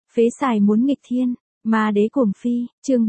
Phế xài muốn nghịch thiên, ma đế cuồng phi, chương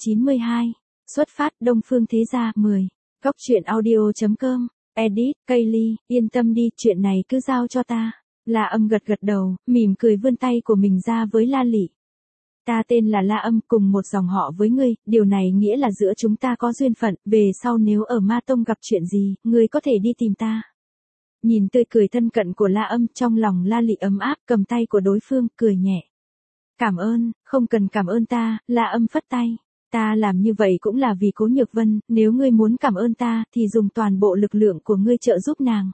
392. Xuất phát Đông Phương Thế Gia 10. Góc truyện audio.com. Edit, Kaylee, yên tâm đi, chuyện này cứ giao cho ta. La Âm gật gật đầu, mỉm cười vươn tay của mình ra với La Lị. Ta tên là La Âm, cùng một dòng họ với ngươi, điều này nghĩa là giữa chúng ta có duyên phận, về sau nếu ở Ma Tông gặp chuyện gì, ngươi có thể đi tìm ta. Nhìn tươi cười thân cận của La Âm, trong lòng La Lị ấm áp, cầm tay của đối phương, cười nhẹ. Cảm ơn, không cần cảm ơn ta, La Âm phất tay. Ta làm như vậy cũng là vì Cố Nhược Vân, nếu ngươi muốn cảm ơn ta, thì dùng toàn bộ lực lượng của ngươi trợ giúp nàng.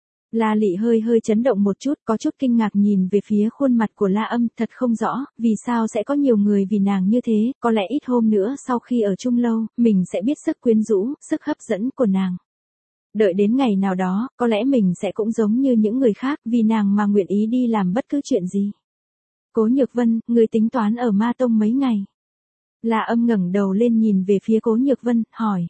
La Lị hơi chấn động một chút, có chút kinh ngạc nhìn về phía khuôn mặt của La Âm, thật không rõ, vì sao sẽ có nhiều người vì nàng như thế, có lẽ ít hôm nữa sau khi ở chung lâu, mình sẽ biết sức quyến rũ, sức hấp dẫn của nàng. Đợi đến ngày nào đó, có lẽ mình sẽ cũng giống như những người khác, vì nàng mà nguyện ý đi làm bất cứ chuyện gì. Cố Nhược Vân, ngươi tính toán ở Ma Tông mấy ngày? La Âm ngẩng đầu lên nhìn về phía Cố Nhược Vân, hỏi.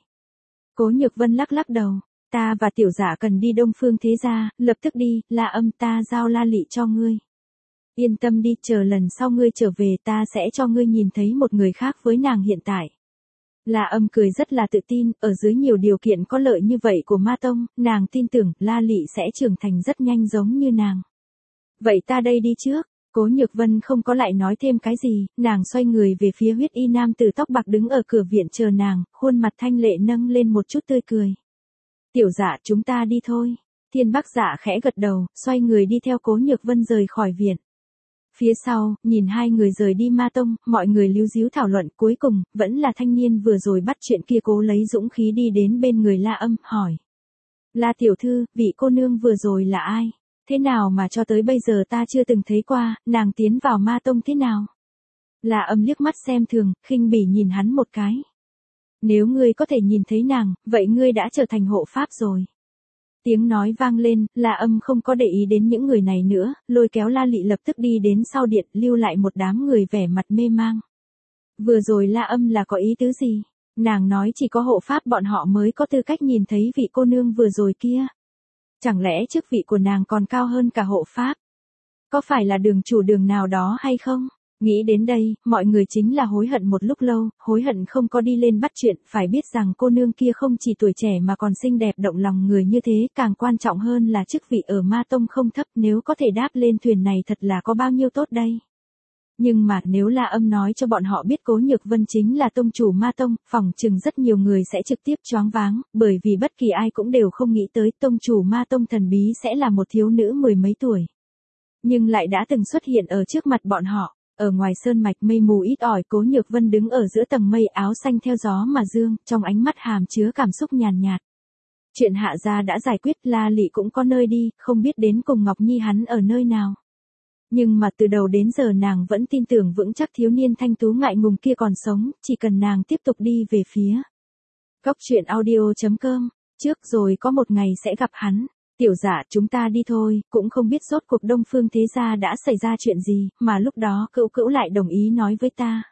Cố Nhược Vân lắc đầu. Ta và tiểu giả cần đi Đông Phương Thế Gia, lập tức đi, La Âm, ta giao La Lị cho ngươi. Yên tâm đi, chờ lần sau ngươi trở về ta sẽ cho ngươi nhìn thấy một người khác với nàng hiện tại. La Âm cười rất là tự tin, ở dưới nhiều điều kiện có lợi như vậy của Ma Tông, nàng tin tưởng La Lị sẽ trưởng thành rất nhanh giống như nàng. Vậy ta đây đi trước. Cố Nhược Vân không có lại nói thêm cái gì, nàng xoay người về phía Huyết Y nam tử tóc bạc đứng ở cửa viện chờ nàng, khuôn mặt thanh lệ nâng lên một chút tươi cười. Tiểu Dạ, chúng ta đi thôi. Thiên Bắc Dạ khẽ gật đầu, xoay người đi theo Cố Nhược Vân rời khỏi viện. Phía sau, nhìn hai người rời đi Ma Tông, mọi người líu díu thảo luận, cuối cùng, vẫn là thanh niên vừa rồi bắt chuyện kia cố lấy dũng khí đi đến bên người La Âm, hỏi. La tiểu thư, vị cô nương vừa rồi là ai? Thế nào mà cho tới bây giờ ta chưa từng thấy qua, nàng tiến vào Ma Tông thế nào? La Âm liếc mắt xem thường, khinh bỉ nhìn hắn một cái. Nếu ngươi có thể nhìn thấy nàng, vậy ngươi đã trở thành hộ pháp rồi. Tiếng nói vang lên, La Âm không có để ý đến những người này nữa, lôi kéo La Lị lập tức đi đến sau điện, lưu lại một đám người vẻ mặt mê mang. Vừa rồi La Âm là có ý tứ gì? Nàng nói chỉ có hộ pháp bọn họ mới có tư cách nhìn thấy vị cô nương vừa rồi kia. Chẳng lẽ chức vị của nàng còn cao hơn cả hộ pháp? Có phải là đường chủ đường nào đó hay không? Nghĩ đến đây, mọi người chính là hối hận một lúc lâu, hối hận không có đi lên bắt chuyện, phải biết rằng cô nương kia không chỉ tuổi trẻ mà còn xinh đẹp động lòng người như thế, càng quan trọng hơn là chức vị ở Ma Tông không thấp, nếu có thể đáp lên thuyền này thật là có bao nhiêu tốt đây. Nhưng mà nếu La Âm nói cho bọn họ biết Cố Nhược Vân chính là tông chủ Ma Tông, phỏng chừng rất nhiều người sẽ trực tiếp choáng váng, bởi vì bất kỳ ai cũng đều không nghĩ tới tông chủ Ma Tông thần bí sẽ là một thiếu nữ mười mấy tuổi. Nhưng lại đã từng xuất hiện ở trước mặt bọn họ. Ở ngoài sơn mạch mây mù ít ỏi, Cố Nhược Vân đứng ở giữa tầng mây, áo xanh theo gió mà dương, trong ánh mắt hàm chứa cảm xúc nhàn nhạt. Chuyện Hạ gia đã giải quyết, La Lị cũng có nơi đi, không biết đến cùng Ngọc Nhi hắn ở nơi nào. Nhưng mà từ đầu đến giờ nàng vẫn tin tưởng vững chắc thiếu niên thanh tú ngại ngùng kia còn sống, chỉ cần nàng tiếp tục đi về phía. Góc truyện audio.com, trước rồi có một ngày sẽ gặp hắn. Tiểu Dạ, chúng ta đi thôi, cũng không biết rốt cuộc Đông Phương Thế Gia đã xảy ra chuyện gì, mà lúc đó Cữu lại đồng ý nói với ta.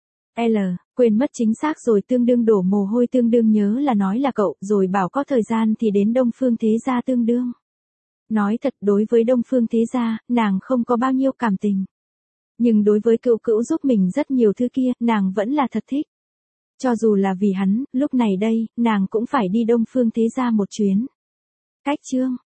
Quên mất chính xác rồi, tương đương đổ mồ hôi, tương đương nhớ là nói là cậu, rồi bảo có thời gian thì đến Đông Phương Thế Gia tương đương. Nói thật, đối với Đông Phương Thế Gia, nàng không có bao nhiêu cảm tình. Nhưng đối với Cữu giúp mình rất nhiều thứ kia, nàng vẫn là thật thích. Cho dù là vì hắn, lúc này đây, nàng cũng phải đi Đông Phương Thế Gia một chuyến. Cách chương